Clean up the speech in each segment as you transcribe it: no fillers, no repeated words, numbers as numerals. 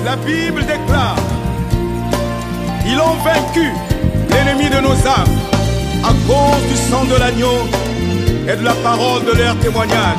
La Bible déclare: ils ont vaincu l'ennemi de nos âmes à cause du sang de l'agneau et de la parole de leur témoignage.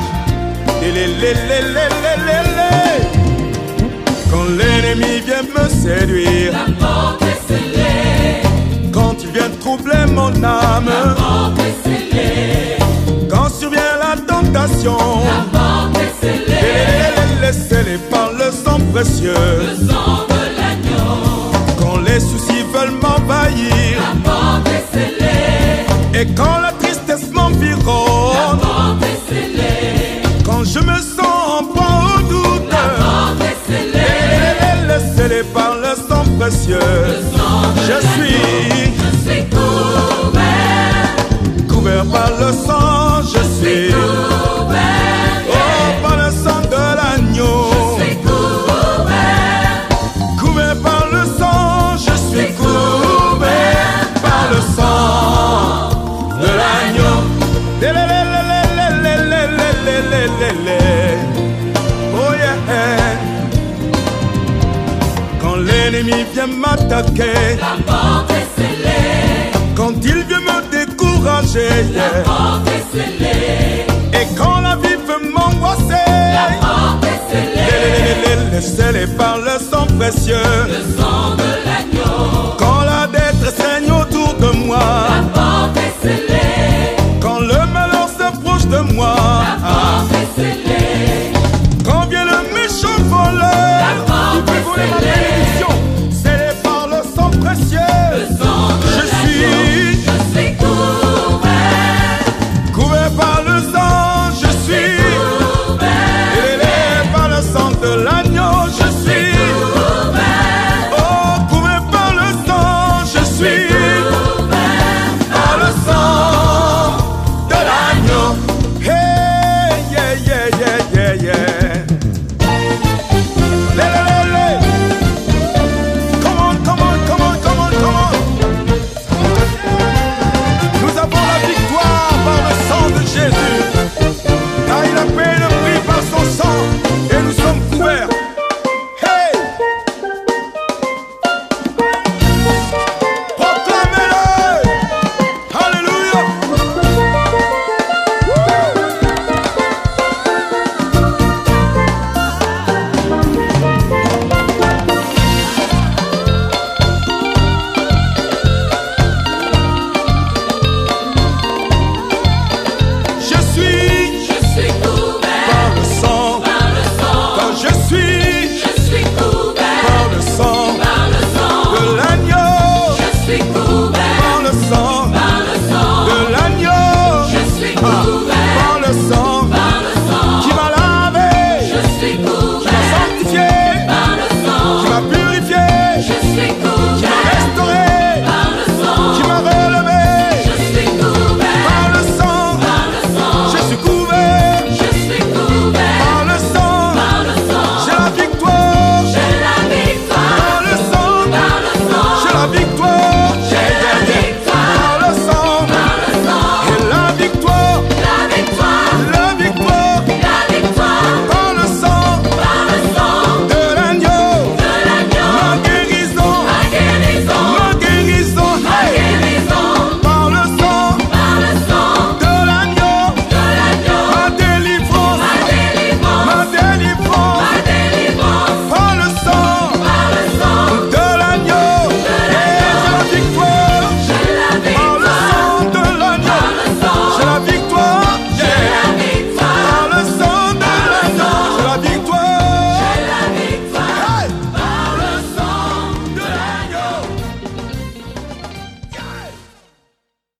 Quand l'ennemi vient me séduire, la porte est scellée. quand il vient troubler mon âme, La porte est scellée. quand survient la tentation, La porte est scellée. scellée par le sang précieux. Le sang de l'agneau. Quand les soucis veulent m'envahir, La porte est scellée. et quand la tristesse La m'environne, porte est scellée. quand je me sens en proie au doute, La porte est scellée. scellée par le sang précieux. Le sang de Je l'agneau. suis Je suis couvert. couvert par le sang, je suis Couvert. oh, par le sang de l'agneau. Je suis couvert. Couvert par le sang, je suis couvert par le sang de l'agneau. Oh yeah. Quand l'ennemi vient m'attaquer, La porte est scellée. quand il vient me décourager, La porte est scellée. et quand la vie veut m'angoisser, La porte est scellée. scellée par le sang précieux. Le sang de l'agneau. Quand la détresse règne autour de moi, La porte est scellée. quand le malheur s'approche de moi, La porte est scellée. quand vient le méchant voleur, La porte il peut est voler ma scellée.